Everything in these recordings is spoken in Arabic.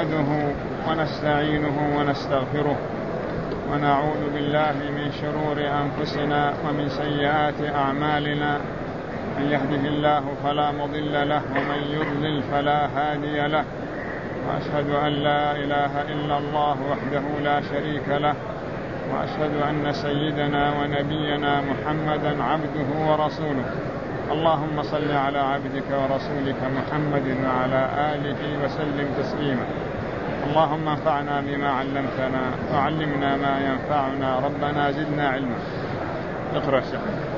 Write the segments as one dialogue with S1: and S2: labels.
S1: نحمده ونستعينه ونستغفره ونعوذ بالله من شرور أنفسنا ومن سيئات أعمالنا. من يهده الله فلا مضل له ومن يضلل فلا هادي له، وأشهد أن لا إله إلا الله وحده لا شريك له، وأشهد أن سيدنا ونبينا محمدا عبده ورسوله. اللهم صل على عبدك ورسولك محمد وعلى آله وسلم تسليما. اللهم انفعنا بما علمتنا وعلمنا ما ينفعنا، ربنا زدنا علما. اقرأ الشيخ.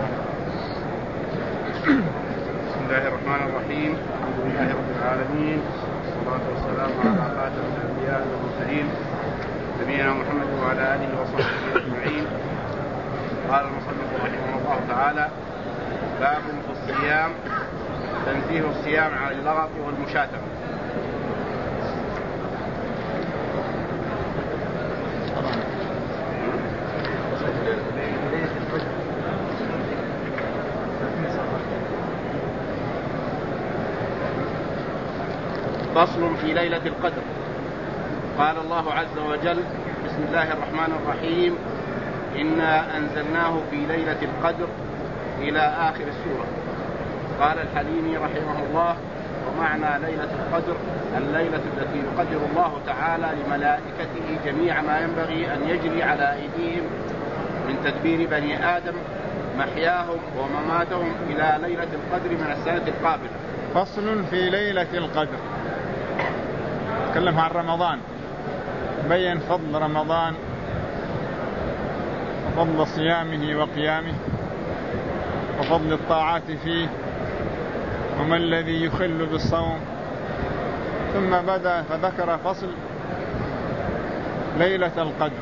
S2: بسم الله الرحمن الرحيم. الحمد لله رب العالمين، والصلاة والسلام على خاتم الأنبياء والمرسلين نبينا محمد وعلى آله وصحبه أجمعين. قال المصنف رحمه الله تعالى: باب في الصيام، تنزيه الصيام عن اللغط والمشاتمة. فصل في ليلة القدر. قال الله عز وجل: بسم الله الرحمن الرحيم: إنا أنزلناه في ليلة القدر، إلى آخر السورة. قال الحليمي رحمه الله: ومعنى ليلة القدر الليلة التي يقدر الله تعالى لملائكته جميع ما ينبغي أن يجري على أيديهم من تدبير بني آدم محياهم ومماتهم إلى ليلة القدر من السنة القابلة.
S1: فصل في ليلة القدر. تكلم عن رمضان، بين فضل رمضان وفضل صيامه وقيامه وفضل الطاعات فيه وما الذي يخل بالصوم، ثم بدأ فذكر فصل ليلة القدر.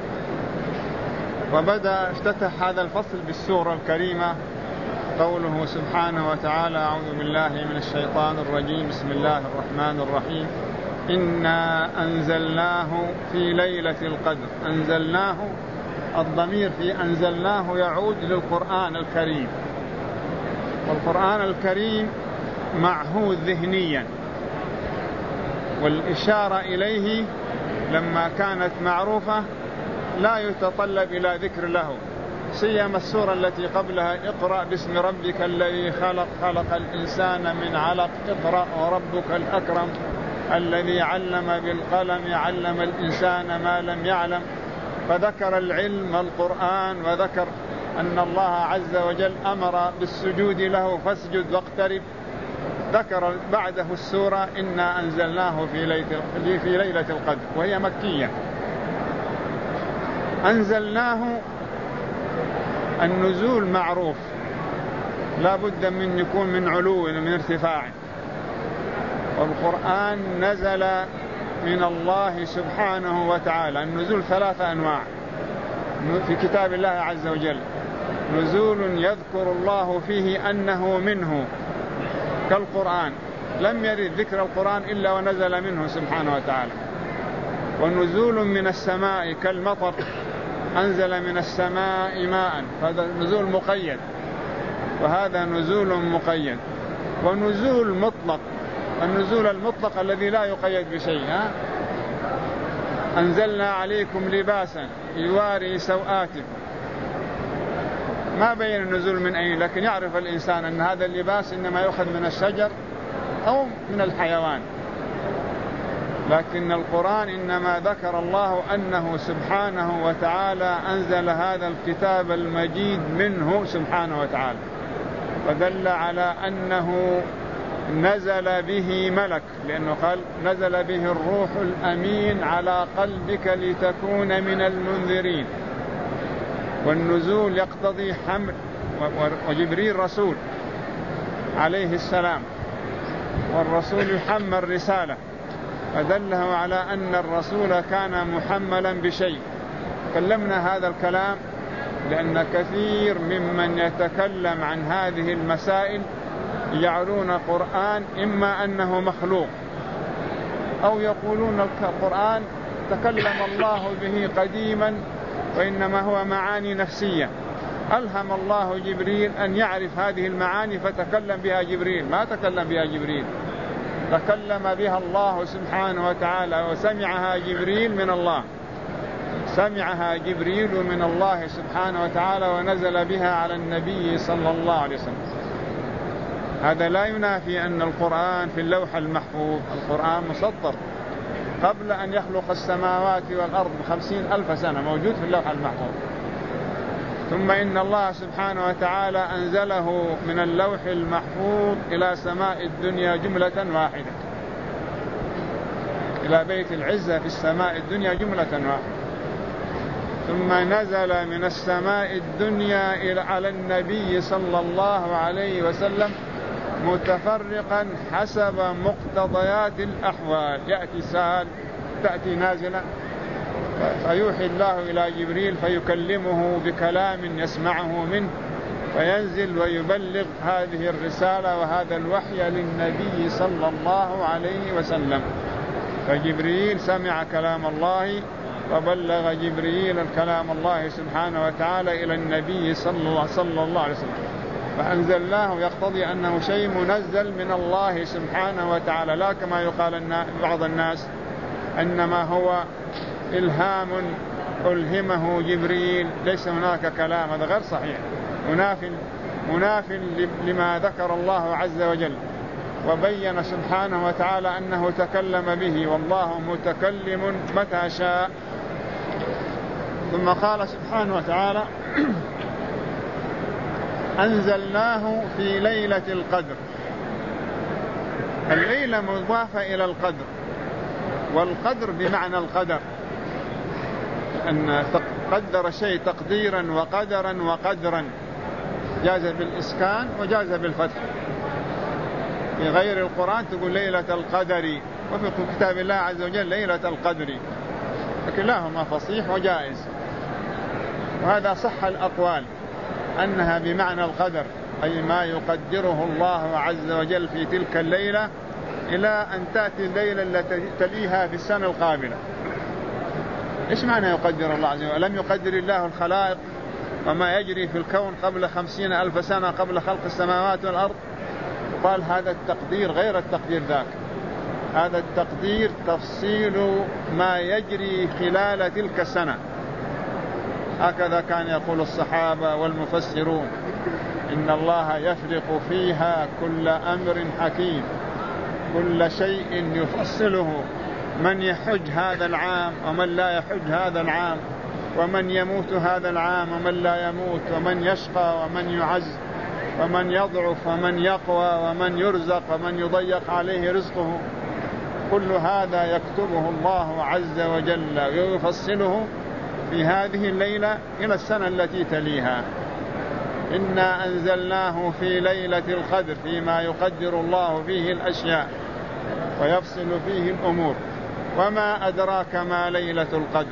S1: وبدأ افتتح هذا الفصل بالسورة الكريمة، قوله سبحانه وتعالى: أعوذ بالله من الشيطان الرجيم، بسم الله الرحمن الرحيم: إنا أنزلناه في ليلة القدر. أنزلناه، الضمير في أنزلناه يعود للقرآن الكريم، والقرآن الكريم معهود ذهنيا، والإشارة إليه لما كانت معروفة لا يتطلب إلى ذكر له، سيما السورة التي قبلها: اقرأ باسم ربك الذي خلق، خلق الإنسان من علق، اقرأ وربك الأكرم الذي علم بالقلم، علم الإنسان ما لم يعلم. فذكر العلم القرآن، وذكر أن الله عز وجل أمر بالسجود له فاسجد واقترب. ذكر بعده السورة: إنا أنزلناه في ليلة القدر، وهي مكية. أنزلناه، النزول معروف، لا بد من يكون من علو ومن ارتفاع، والقرآن نزل من الله سبحانه وتعالى. النزول 3 أنواع في كتاب الله عز وجل: نزول يذكر الله فيه أنه منه كالقرآن، لم يرد ذكر القرآن إلا ونزل منه سبحانه وتعالى. ونزول من السماء كالمطر، أنزل من السماء ماء، هذا نزول مقيد، وهذا نزول مقيد. ونزول مطلق، النزول المطلق الذي لا يقيد بشيء. أنزلنا عليكم لباسا يواري سوآتكم، ما بين النزول من أين، لكن يعرف الإنسان أن هذا اللباس إنما يؤخذ من الشجر أو من الحيوان. لكن القرآن إنما ذكر الله أنه سبحانه وتعالى أنزل هذا الكتاب المجيد منه سبحانه وتعالى، فدل على أنه نزل به ملك، لأنه قال: نزل به الروح الأمين على قلبك لتكون من المنذرين. والنزول يقتضي حمل، وجبريل رسول عليه السلام، والرسول يحمل رسالة، فدله على أن الرسول كان محملا بشيء. تكلمنا هذا الكلام لأن كثير ممن يتكلم عن هذه المسائل يجعلون القرآن إما أنه مخلوق، أو يقولون القرآن تكلم الله به قديما وإنما هو معاني نفسية، ألهم الله جبريل أن يعرف هذه المعاني فتكلم بها جبريل، ما تكلم بها جبريل. تكلم بها الله سبحانه وتعالى وسمعها جبريل من الله، سمعها جبريل من الله سبحانه وتعالى ونزل بها على النبي صلى الله عليه وسلم. هذا لا ينافي أن القرآن في اللوح المحفوظ، القرآن مسطر قبل أن يخلق السماوات والأرض ب50,000 سنة، موجود في اللوح المحفوظ. ثم إن الله سبحانه وتعالى أنزله من اللوح المحفوظ إلى سماء الدنيا جملة واحدة، إلى بيت العزة في السماء الدنيا جملة واحدة، ثم نزل من السماء الدنيا على النبي صلى الله عليه وسلم متفرقا حسب مقتضيات الأحوال، يأتي سهل تأتي نازلة، فيوحي الله إلى جبريل فيكلمه بكلام يسمعه منه، فينزل ويبلغ هذه الرسالة وهذا الوحي للنبي صلى الله عليه وسلم. فجبريل سمع كلام الله وبلغ جبريل الكلام الله سبحانه وتعالى إلى النبي صلى الله عليه وسلم. فأنزلناه يقتضي أنه شيء منزل من الله سبحانه وتعالى، لا كما يقال بعض الناس إنما هو إلهام ألهمه جبريل، ليس هناك كلام، هذا غير صحيح، مناف لما ذكر الله عز وجل، وبين سبحانه وتعالى أنه تكلم به، والله متكلم متى شاء. ثم قال سبحانه وتعالى أنزلناه في ليلة القدر. الليلة مضافة إلى القدر، والقدر بمعنى القدر، أن قدر شيء تقديرا وقدرا وقدرا، جاز بالإسكان وجاز بالفتح. في غير القرآن تقول ليلة القدر، وفي كتاب الله عز وجل ليلة القدر، فكلاهما فصيح وجائز. وهذا صح الأقوال أنها بمعنى القدر، أي ما يقدره الله عز وجل في تلك الليلة إلى أن تأتي الليلة التي تليها في السنة القابلة. إيش معنى يقدر الله عز وجل؟ لم يقدر الله الخلائق وما يجري في الكون قبل 50,000 سنة قبل خلق السماوات والأرض؟ قال هذا التقدير غير التقدير ذاك، هذا التقدير تفصيل ما يجري خلال تلك السنة. هكذا كان يقول الصحابة والمفسرون: إن الله يفرق فيها كل أمر حكيم، كل شيء يفصله، من يحج هذا العام ومن لا يحج هذا العام، ومن يموت هذا العام ومن لا يموت، ومن يشقى ومن يعز، ومن يضعف ومن يقوى، ومن يرزق ومن يضيق عليه رزقه. كل هذا يكتبه الله عز وجل ويفصله في هذه الليلة إلى السنة التي تليها. إنا أنزلناه في ليلة القدر، فيما يقدر الله فيه الأشياء ويفصل فيه الأمور. وما أدراك ما ليلة القدر؟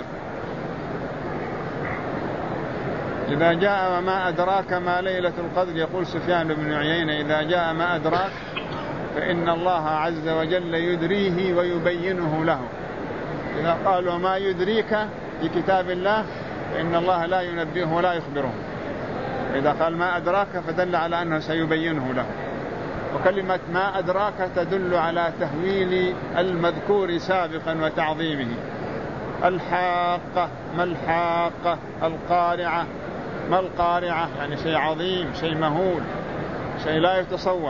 S1: إذا جاء وما أدراك ما ليلة القدر، يقول سفيان بن عيينة: إذا جاء ما أدراك فإن الله عز وجل يدريه ويبينه له. إذا قال وما يدريك في كتاب الله فإن الله لا ينبهه ولا يخبره. إذا قال ما أدراك فدل على أنه سيبينه له. وكلمة ما أدراك تدل على تهويل المذكور سابقا وتعظيمه. الحاقة، ما الحاقة؟ القارعة، ما القارعة؟ يعني شيء عظيم، شيء مهول، شيء لا يتصور.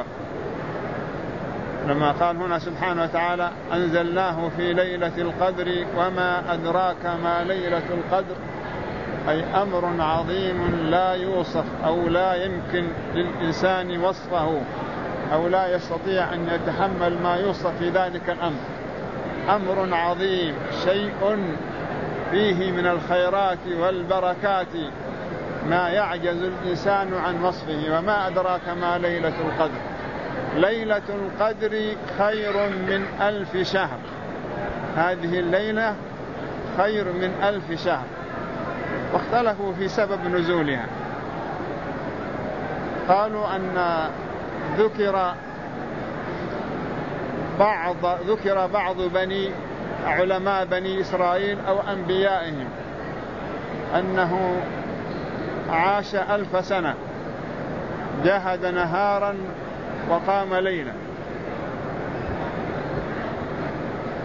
S1: لما قال هنا سبحانه وتعالى أنزلناه في ليلة القدر وما أدراك ما ليلة القدر، أي أمر عظيم لا يوصف أو لا يمكن للإنسان وصفه، أو لا يستطيع أن يتحمل ما يوصف في ذلك الأمر. أمر عظيم، شيء فيه من الخيرات والبركات ما يعجز الإنسان عن وصفه. وما أدراك ما ليلة القدر؟ ليلة القدر خير من 1000 شهر. هذه الليلة خير من 1000 شهر. واختلفوا في سبب نزولها. قالوا أن ذكر بعض علماء بني إسرائيل أو أنبيائهم أنه عاش 1000 سنة، جاهد نهارا وقام ليلا،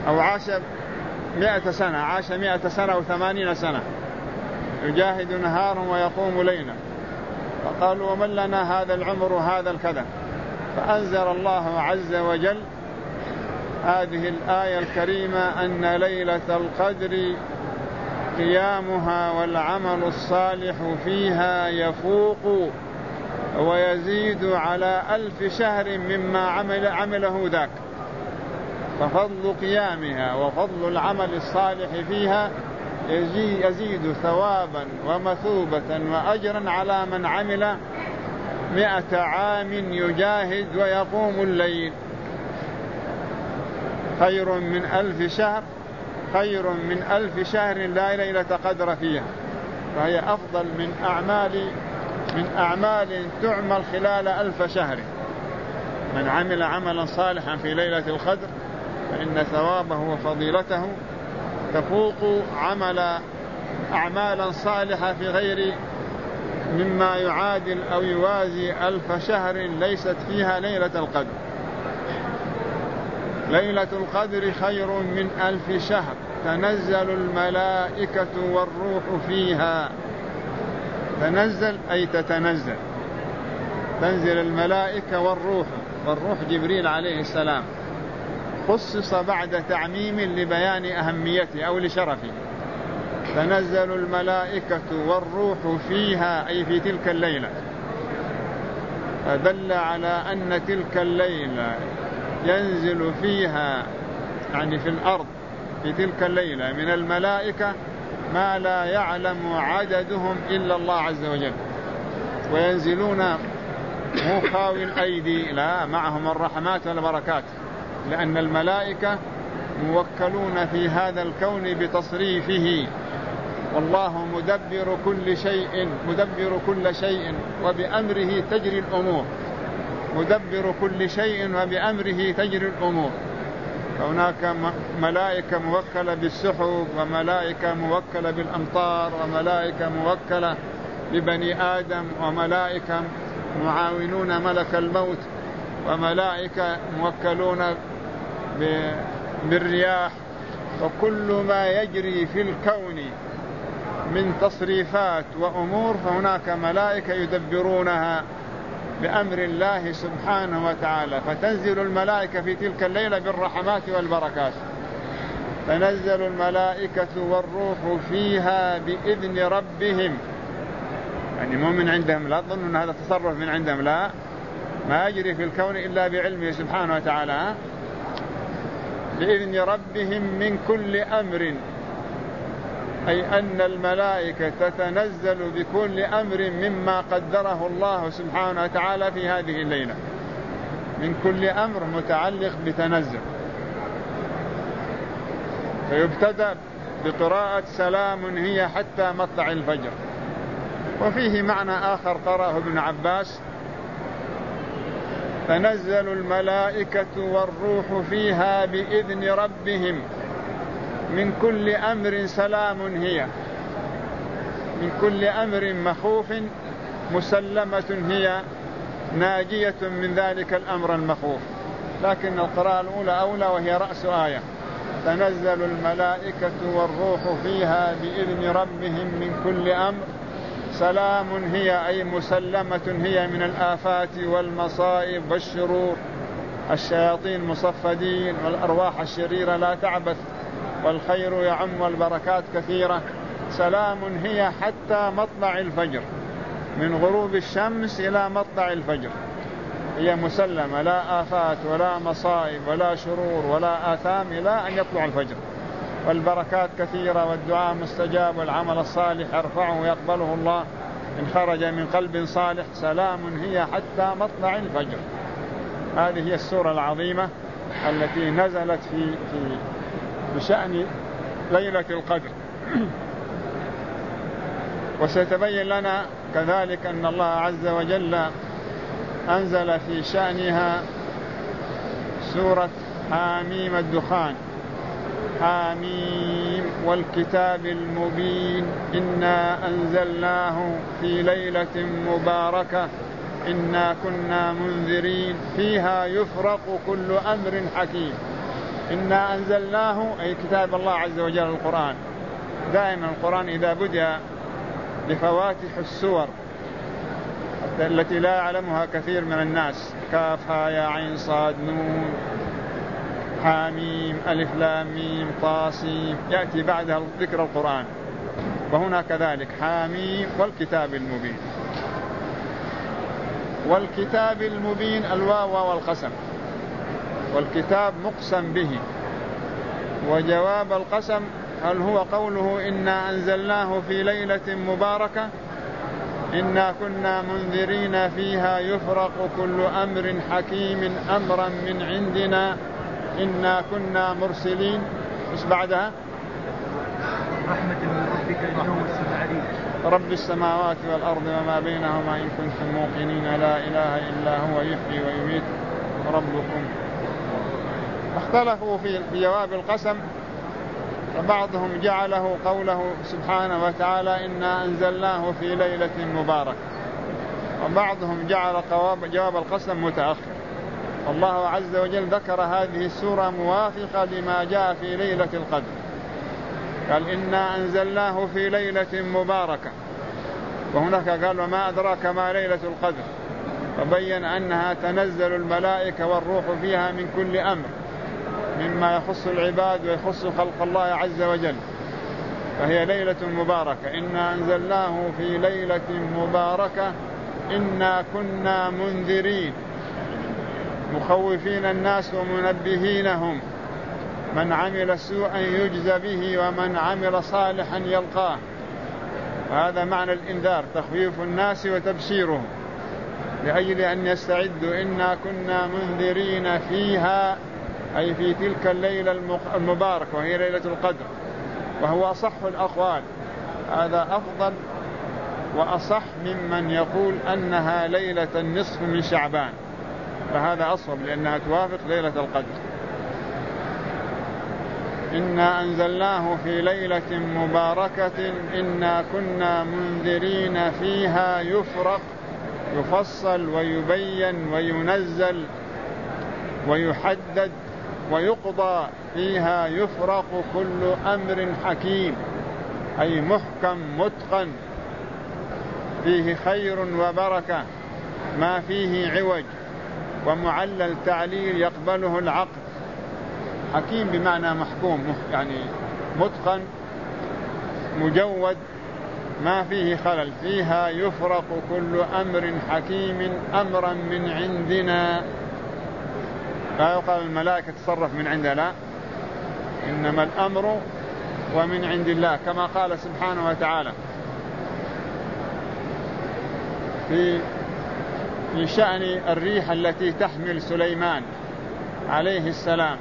S1: أو عاش 100 سنة، عاش 100 سنة أو 80 سنة يجاهد نهارا ويقوم ليلا، فقالوا ومن لنا هذا العمر وهذا الكذا، فأنزل الله عز وجل هذه الآية الكريمة أن ليلة القدر قيامها والعمل الصالح فيها يفوق ويزيد على 1000 شهر مما عمله ذاك، ففضل قيامها وفضل العمل الصالح فيها يزيد ثوابا ومثوبة وأجرا على من عمل 100 عام يجاهد ويقوم الليل، خير من 1000 شهر، خير من 1000 شهر لا ليلة قدر فيها، فهي أفضل من أعمال تعمل خلال 1000 شهر. من عمل عملا صالحا في ليلة القدر فإن ثوابه وفضيلته تفوق عمل أعمالا صالحة في غير مما يعادل أو يوازي 1000 شهر ليست فيها ليلة القدر. ليلة القدر خير من 1000 شهر، تنزل الملائكة والروح فيها. تنزل أي تتنزل، تنزل الملائكة والروح جبريل عليه السلام، خصص بعد تعميم لبيان أهميته أو لشرفه. تنزل الملائكة والروح فيها أي في تلك الليلة، فدل على أن تلك الليلة ينزل فيها يعني في الأرض في تلك الليلة من الملائكة ما لا يعلم عددهم إلا الله عز وجل، وينزلون مو خاوي الأيدي، لا، معهم الرحمات والبركات، لأن الملائكة موكلون في هذا الكون بتصريفه، والله مدبر كل شيء وبأمره تجري الأمور، مدبر كل شيء وبأمره تجري الأمور. فهناك ملائكة موكلة بالسحب، وملائكة موكلة بالأمطار، وملائكة موكلة ببني آدم، وملائكة معاونون ملك الموت، وملائكة موكلون بالرياح، وكل ما يجري في الكون من تصريفات وأمور فهناك ملائكة يدبرونها بأمر الله سبحانه وتعالى. فتنزل الملائكة في تلك الليلة بالرحمات والبركات. تنزل الملائكة والروح فيها بإذن ربهم، يعني مو من عندهم، لا تظن أن هذا تصرف من عندهم، لا، ما يجري في الكون إلا بعلمه سبحانه وتعالى. بإذن ربهم من كل أمر، أي أن الملائكة تتنزل بكل أمر مما قدره الله سبحانه وتعالى في هذه الليلة، من كل أمر متعلق بتنزل. فيبتدأ بقراءة سلام هي حتى مطلع الفجر. وفيه معنى آخر قرأه ابن عباس: تنزل الملائكة والروح فيها بإذن ربهم من كل أمر سلام هي، من كل أمر مخوف مسلمة هي، ناجية من ذلك الأمر المخوف. لكن القراءة الأولى أولى وهي رأس آية: تنزل الملائكة والروح فيها بإذن ربهم من كل أمر سلام هي، أي مسلمة هي من الآفات والمصائب والشرور. الشياطين مصفدين والأرواح الشريرة لا تعبث، والخير يعم والبركات كثيرة. سلام هي حتى مطلع الفجر، من غروب الشمس إلى مطلع الفجر هي مسلمة، لا آفات ولا مصائب ولا شرور ولا آثام إلى أن يطلع الفجر. والبركات كثيرة والدعاء مستجاب والعمل الصالح يرفعه ويقبله الله إن خرج من قلب صالح. سلام هي حتى مطلع الفجر. هذه هي السورة العظيمة التي نزلت في بشأن ليلة القدر. وستبين لنا كذلك أن الله عز وجل أنزل في شأنها سورة حاميم الدخان: حاميم والكتاب المبين إنا أنزلناه في ليلة مباركة إنا كنا منذرين فيها يفرق كل أمر حكيم. إنا أنزلناه أي كتاب الله عز وجل القرآن. دائما القرآن إذا بدأ بفواتح السور التي لا يعلمها كثير من الناس، كاف ها يا عين صاد نون حاميم ألف لام ميم طاسيم، يأتي بعدها ذكر القرآن. وهنا كذلك حاميم والكتاب المبين. والكتاب المبين الواو والقسم، والكتاب مقسم به. وجواب القسم هل هو قوله إنا أنزلناه في ليلة مباركة إنا كنا منذرين فيها يفرق كل أمر حكيم أمرا من عندنا إنا كنا مرسلين. إيش بعدها؟
S3: رحمة من ربك إنه السميع
S1: رب السماوات والأرض وما بينهما إن كنتم موقنين لا إله إلا هو يحيي ويميت ربكم. اختلفوا في جواب القسم، فبعضهم جعله قوله سبحانه وتعالى إنا أنزلناه في ليلة مباركة، وبعضهم جعل جواب القسم متأخر. الله عز وجل ذكر هذه السورة موافقة لما جاء في ليلة القدر، قال إنا أنزلناه في ليلة مباركة، وهناك قال وما أدراك ما ليلة القدر، وبين أنها تنزل الملائكة والروح فيها من كل أمر مما يخص العباد ويخص خلق الله عز وجل، فهي ليلة مباركة. إنا أنزلناه في ليلة مباركة إنا كنا منذرين مخوفين الناس ومنبهينهم من عمل سوءا يجزى به ومن عمل صالحا يلقاه. وهذا معنى الإنذار، تخويف الناس وتبشيرهم لأجل أن يستعدوا. إنا كنا منذرين فيها أي في تلك الليلة المباركة وهي ليلة القدر، وهو أصح الأقوال. هذا أفضل وأصح ممن يقول أنها ليلة النصف من شعبان، فهذا أصوب لأنها توافق ليلة القدر. إنا أنزلناه في ليلة مباركة إنا كنا منذرين فيها يفرق يفصل ويبين وينزل ويحدد ويقضى فيها يفرق كل أمر حكيم أي محكم متقن فيه خير وبركة ما فيه عوج ومعلل تعليل يقبله العقل. حكيم بمعنى محكوم، يعني متقن مجود ما فيه خلل. فيها يفرق كل أمر حكيم أمرا من عندنا. لا يقال الملائكة تصرف من عندنا، لا، إنما الأمر ومن عند الله، كما قال سبحانه وتعالى في شأن الريح التي تحمل سليمان عليه السلام.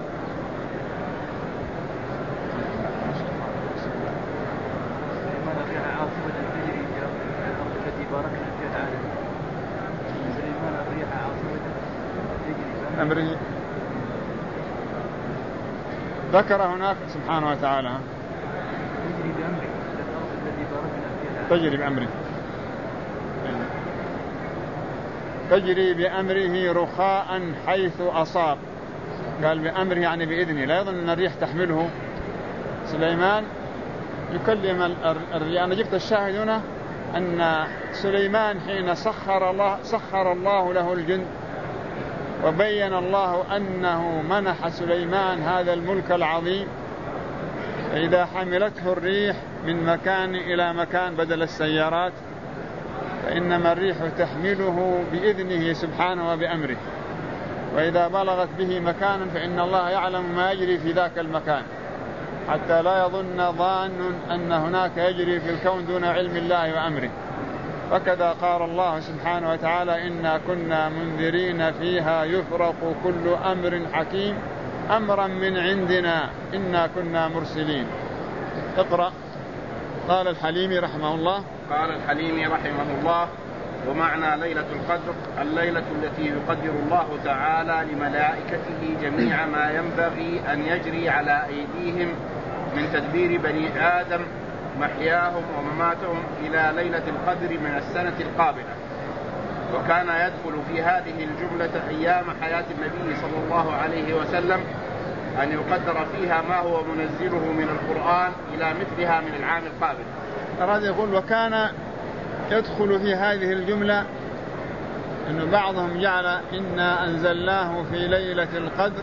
S1: أمره ذكر هناك سبحانه وتعالى تجري بأمره، تجري بأمره رخاء حيث أصاب. قال بأمره يعني بإذنه، لا يظن أن الريح تحمله. سليمان يكلم الريح. أنا جبت الشاهد هنا أن سليمان حين سخر الله له الجند وبين الله أنه منح سليمان هذا الملك العظيم، فإذا حملته الريح من مكان إلى مكان بدل السيارات فإنما الريح تحمله بإذنه سبحانه وبأمره، وإذا بلغت به مكانا فإن الله يعلم ما يجري في ذاك المكان، حتى لا يظن ظان أن هناك يجري في الكون دون علم الله وأمره. فكذا قال الله سبحانه وتعالى إنا كنا منذرين فيها يفرق كل أمر حكيم أمرا من عندنا إنا كنا مرسلين. اقرأ. قال الحليمي رحمه الله.
S2: قال الحليمي رحمه الله: ومعنى ليلة القدر الليلة التي يقدر الله تعالى لملائكته جميع ما ينبغي أن يجري على أيديهم من تدبير بني آدم محياهم ومماتهم إلى ليلة القدر من السنة القابلة. وكان يدخل في هذه الجملة أيام حياة النبي صلى الله عليه وسلم أن يقدر فيها ما هو منزله من القرآن إلى مثلها من العام القابل.
S1: أراد يقول وكان يدخل في هذه الجملة أن بعضهم جعل إنا أنزلناه في ليلة القدر،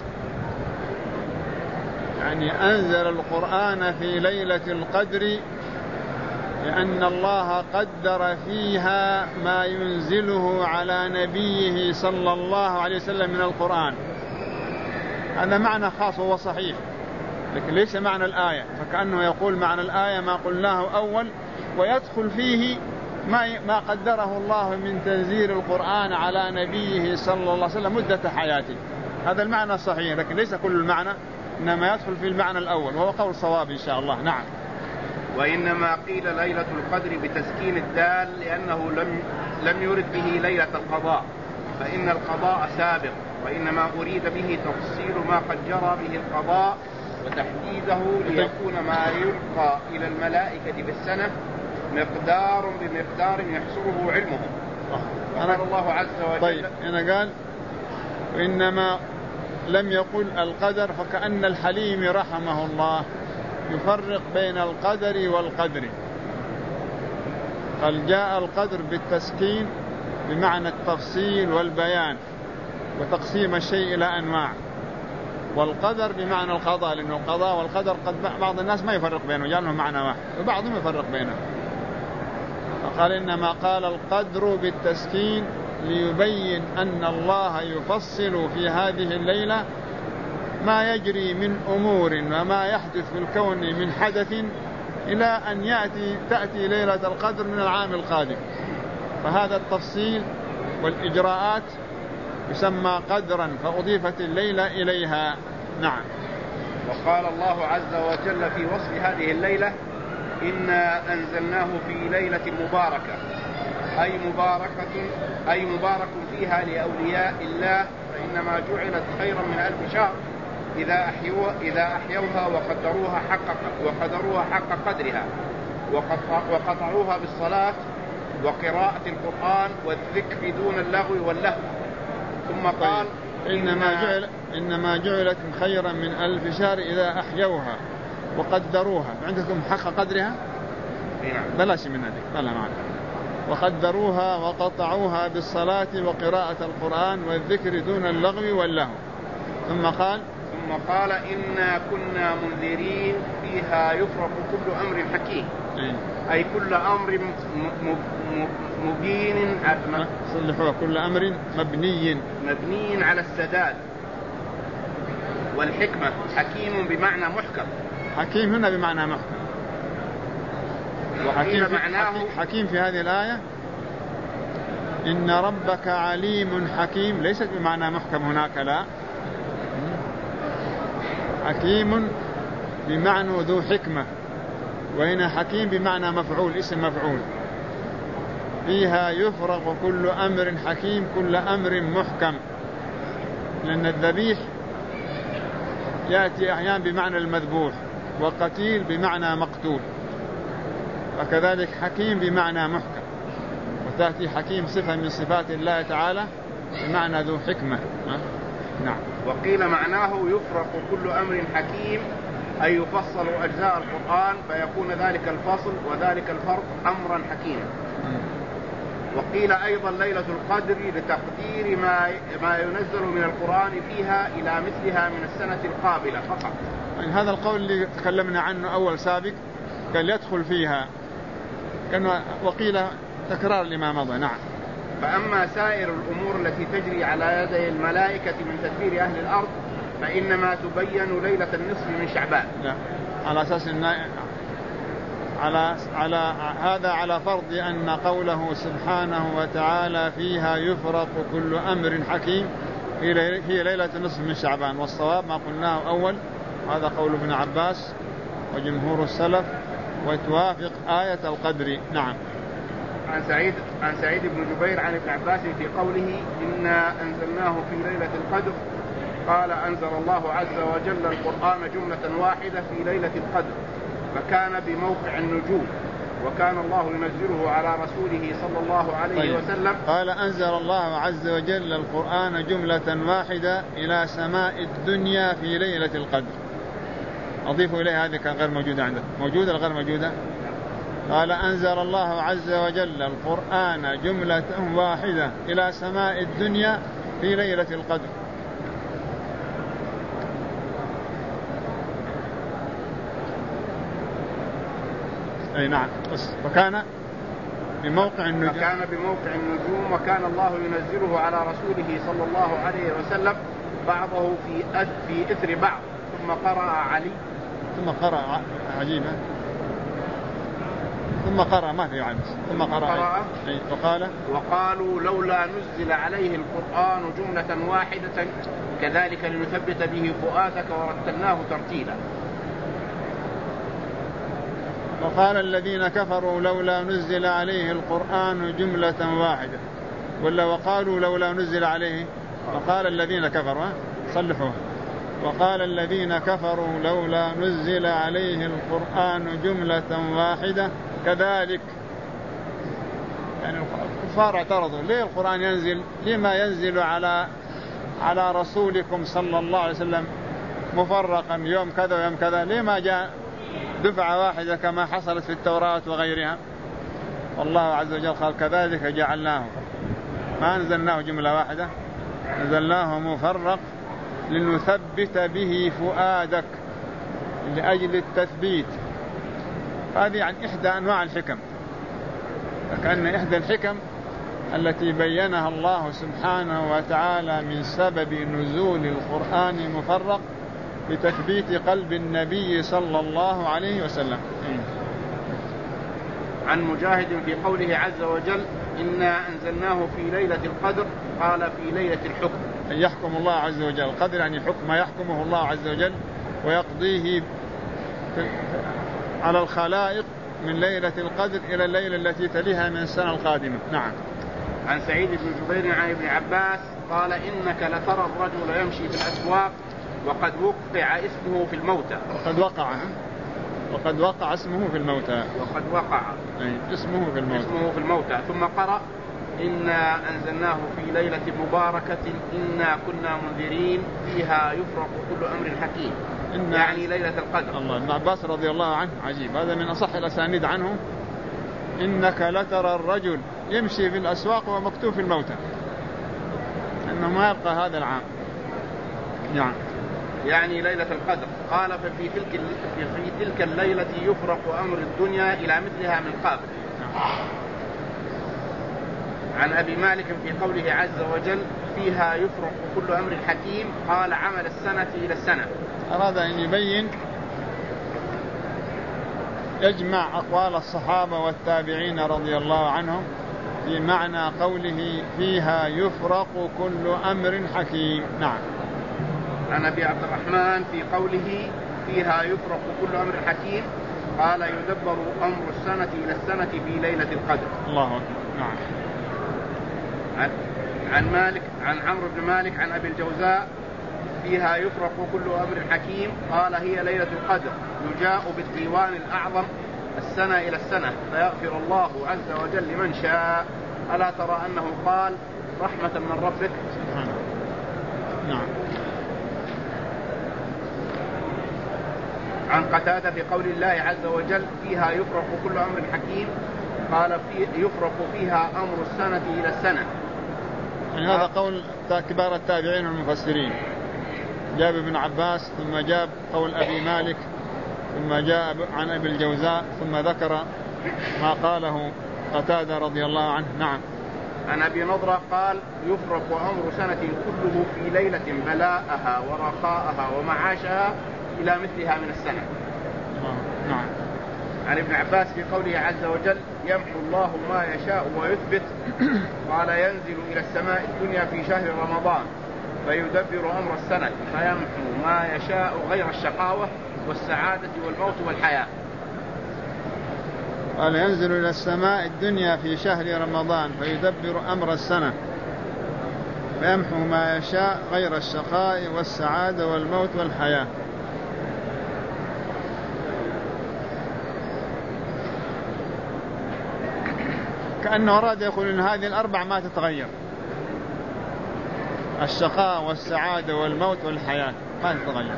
S1: يعني أنزل القرآن في ليلة القدر لأن الله قدر فيها ما ينزله على نبيه صلى الله عليه وسلم من القرآن. هذا معنى خاص وهو صحيح، لكن ليس معنى الآية، فكأنه يقول معنى الآية ما قلناه أول، ويدخل فيه ما قدره الله من تنزيل القرآن على نبيه صلى الله عليه وسلم مدة حياته. هذا المعنى الصحيح، لكن ليس كل المعنى، إنما يدخل في المعنى الأول وهو قول صواب إن شاء الله. نعم.
S2: وإنما قيل ليلة القدر بتسكين الدال لأنه لم يرد به ليلة القضاء، فإن القضاء سابق، وإنما أريد به تفصيل ما قد جرى به القضاء وتحديده ليكون ما يلقى إلى الملائكة بالسنة مقدار بمقدار يحصره علمهم. قال الله عز وجل.
S1: طيب أنا قال وإنما لم يقل القدر، فكأن الحليم رحمه الله يفرق بين القدر والقدر، قال جاء القدر بالتسكين بمعنى التفصيل والبيان وتقسيم الشيء إلى أنواع، والقدر بمعنى القضاء، لأنه القضاء والقدر قد بعض الناس ما يفرق بينه، جعلهم معنى واحد، وبعضهم يفرق بينه. فقال إنما قال القدر بالتسكين ليبين أن الله يفصل في هذه الليلة ما يجري من أمور وما يحدث في الكون من حدث إلى أن تأتي ليلة القدر من العام القادم، فهذا التفصيل والإجراءات يسمى قدرا، فأضيفت الليلة إليها. نعم.
S2: وقال الله عز وجل في وصف هذه الليلة إنا أنزلناه في ليلة مباركة، أي مبارك فيها لأولياء الله، فإنما جعلت خيرا من 1000 شهر إذا أحيوها وقدروها حق قدرها وقطعوها بالصلاة وقراءة القرآن والذكر دون اللغو واللهو. ثم قال
S1: إنما جعلت خيرا من 1000 شهر إذا أحيوها وقدروها. عندكم حق قدرها؟ بلاش من هذه، بلا معنا. وقدروها وقطعوها بالصلاة وقراءة القرآن والذكر دون اللغو واللهو. ثم قال إنا كنا منذرين فيها يفرق كل أمر حكيم، أي كل أمر مبين، صلحوا كل أمر
S2: مبني على السداد والحكمة. حكيم بمعنى محكم،
S1: حكيم هنا بمعنى محكم، حكيم في هذه الآية إن ربك عليم حكيم، ليست بمعنى محكم هناك، لا، حكيم بمعنى ذو حكمة، وهنا حكيم بمعنى مفعول، اسم مفعول. فيها يفرق كل أمر حكيم، كل أمر محكم، لأن الذبيح يأتي أحيانا بمعنى المذبوح، وقتيل بمعنى مقتول، وكذلك حكيم بمعنى محكم، وتأتي حكيم صفة من صفات الله تعالى بمعنى ذو حكمة. نعم.
S2: وقيل معناه يفرق كل أمر حكيم، أي يفصل أجزاء القرآن فيكون ذلك الفصل وذلك الفرق أمرا حكيما. وقيل أيضا ليلة القدر لتقدير ما ينزل من القرآن فيها إلى مثلها من السنة القابلة فقط.
S1: يعني هذا القول اللي تكلمنا عنه أول سابق قال يدخل فيها، وقيل تكرار لما مضى. نعم.
S2: فأما سائر الأمور التي تجري على يدي الملائكة من تدبير أهل الأرض فإنما تبين ليلة النصف من شعبان.
S1: لا. على أساس على فرض أن قوله سبحانه وتعالى فيها يفرق كل أمر حكيم هي ليلة النصف من شعبان، والصواب ما قلناه أول، هذا قول ابن عباس وجمهور السلف، وتوافق آية القدر. نعم.
S2: عن سعيد بن جبير عن ابن عباس في قوله إنا أنزلناه في ليلة القدر، قال أنزل الله عز وجل القرآن جملة واحدة في ليلة القدر، فكان بموقع النجوم، وكان الله ينزله على رسوله صلى الله عليه وسلم.
S1: قال أنزل الله عز وجل القرآن جملة واحدة إلى سماء الدنيا في ليلة القدر. أضيف إليها هذه كان غير موجودة عندك، موجودة غير موجودة. قال أنزل الله عز وجل القرآن جملة واحدة إلى سماء الدنيا في ليلة القدر. أي نعم. وكان بموقع
S2: النجوم وكان الله ينزله على رسوله صلى الله عليه وسلم بعضه في إثر بعض. ثم قرأ علي عجيبة ثم قرأ ما في عبس ثم قرأ وقالوا لولا نزل عليه القرآن جملة واحدة كذلك لنثبت به فؤادك ورتلناه ترتيلا.
S1: وقال الذين كفروا لولا نزل عليه القرآن جملة واحدة، ولا وقالوا لولا نزل عليه، وقال الذين كفروا صلحوه، وقال الذين كفروا لولا نزل عليه القرآن جملة واحدة كذلك. يعني الكفار اعترضوا ليه القرآن ينزل، لما ينزل على رسولكم صلى الله عليه وسلم مفرقا يوم كذا ويوم كذا، لما جاء دفعة واحدة كما حصلت في التوراة وغيرها. والله عز وجل قال كذلك جعلناه، ما أنزلناه جملة واحدة، نزلناه مفرق لنثبت به فؤادك لأجل التثبيت. هذه عن إحدى أنواع الحكم، فكأن إحدى الحكم التي بينها الله سبحانه وتعالى من سبب نزول القرآن مفرق لتثبيت قلب النبي صلى الله عليه وسلم.
S2: عن مجاهد في قوله عز وجل إنا أنزلناه في ليلة القدر قال في ليلة الحكم.
S1: أن يحكم الله عز وجل، القدر يعني حكم ما يحكمه الله عز وجل ويقضيه على الخلائق من ليلة القدر إلى الليلة التي تليها من السنة القادمة. نعم.
S2: عن سعيد بن جبير عن ابن عباس قال إنك لترى الرجل يمشي في الأسواق وقد وقع اسمه في الموتى. وقد وقع اسمه في الموتى. اسمه في الموتى. ثم قرأ إنا أنزلناه في ليلة مباركة إنا كنا منذرين فيها يفرق كل أمر حكيم، يعني ليلة القدر.
S1: الله. ابن عباس رضي الله عنه عجيب، هذا من أصح الأسانيد عنه، إنك لترى الرجل يمشي في الأسواق ومكتوب في الموتى، أنه ما يبقى هذا العام.
S2: يعني ليلة القدر. قال ففي تلك الليلة يفرق أمر الدنيا إلى مثلها من قبل. عن أبي مالك في قوله عز وجل فيها يفرق كل أمر حكيم قال عمل السنة إلى السنة.
S1: أراد أن يبين يجمع أقوال الصحابة والتابعين رضي الله عنهم في معنى قوله فيها يفرق كل أمر حكيم. نعم.
S2: عن أبي عبد الرحمن في قوله فيها يفرق كل أمر حكيم قال يدبر أمر السنة إلى السنة في ليلة القدر.
S1: الله أكبر. نعم.
S2: عن عمرو بن مالك عن أبي الجوزاء فيها يفرق كل أمر حكيم قال هي ليلة القدر يجاء بالديوان الأعظم السنة إلى السنة فيغفر الله عز وجل لمن شاء. ألا ترى أنه قال رحمة من ربك.
S1: سبحانه. نعم.
S2: عن قتادة في قول الله عز وجل فيها يفرق كل أمر حكيم قال يفرق فيها أمر السنة إلى السنة.
S1: يعني هذا قول كبار التابعين والمفسرين، جاب ابن عباس ثم جاب قول أبي مالك ثم جاء عن أبي الجوزاء ثم ذكر ما قاله قتادة رضي الله عنه. نعم.
S2: عن أبي نضرة قال يفرق أمر سنة كله في ليلة بلاءها ورخاءها ومعاشها إلى مثلها من السنة.
S1: نعم.
S2: عن ابن عباس في قوله عز وجل يمحو الله ما يشاء ويثبت قال ينزل إلى السماء الدنيا في شهر رمضان فيدبر أمر السنة فيمحو ما يشاء غير الشقاوة والسعادة والموت والحياة.
S1: قال ينزل إلى السماء الدنيا في شهر رمضان فيدبر أمر السنة فيمحو ما يشاء غير الشقاء والسعادة والموت والحياة. كأنه أراد يقول إن هذه الأربع ما تتغير، الشقاء والسعادة والموت والحياة ما تتغير.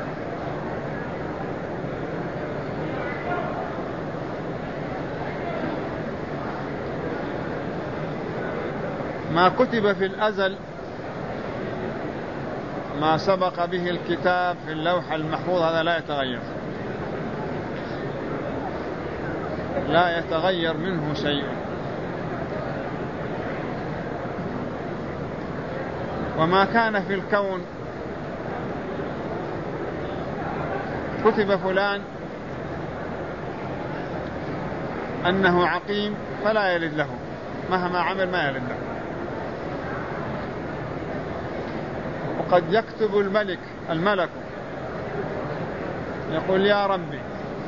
S1: ما كتب في الأزل ما سبق به الكتاب في اللوح المحفوظ هذا لا يتغير، لا يتغير منه شيء. وما كان في الكون كتب فلان أنه عقيم فلا يلد له، مهما عمل ما يلد له. وقد يكتب الملك يقول يا ربي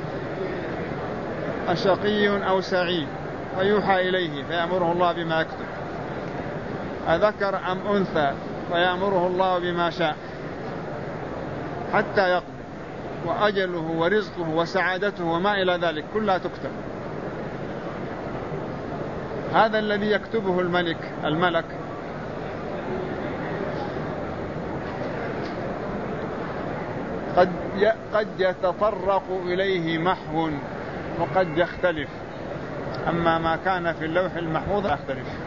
S1: أشقي أو سعيد، فيوحى إليه فيأمره الله بما يكتب، أذكر أم أنثى فيأمره الله بما شاء حتى يقضي، وأجله ورزقه وسعادته وما إلى ذلك كلها تكتب. هذا الذي يكتبه الملك قد يتطرق إليه محو وقد يختلف، أما ما كان في اللوح المحفوظ يختلف.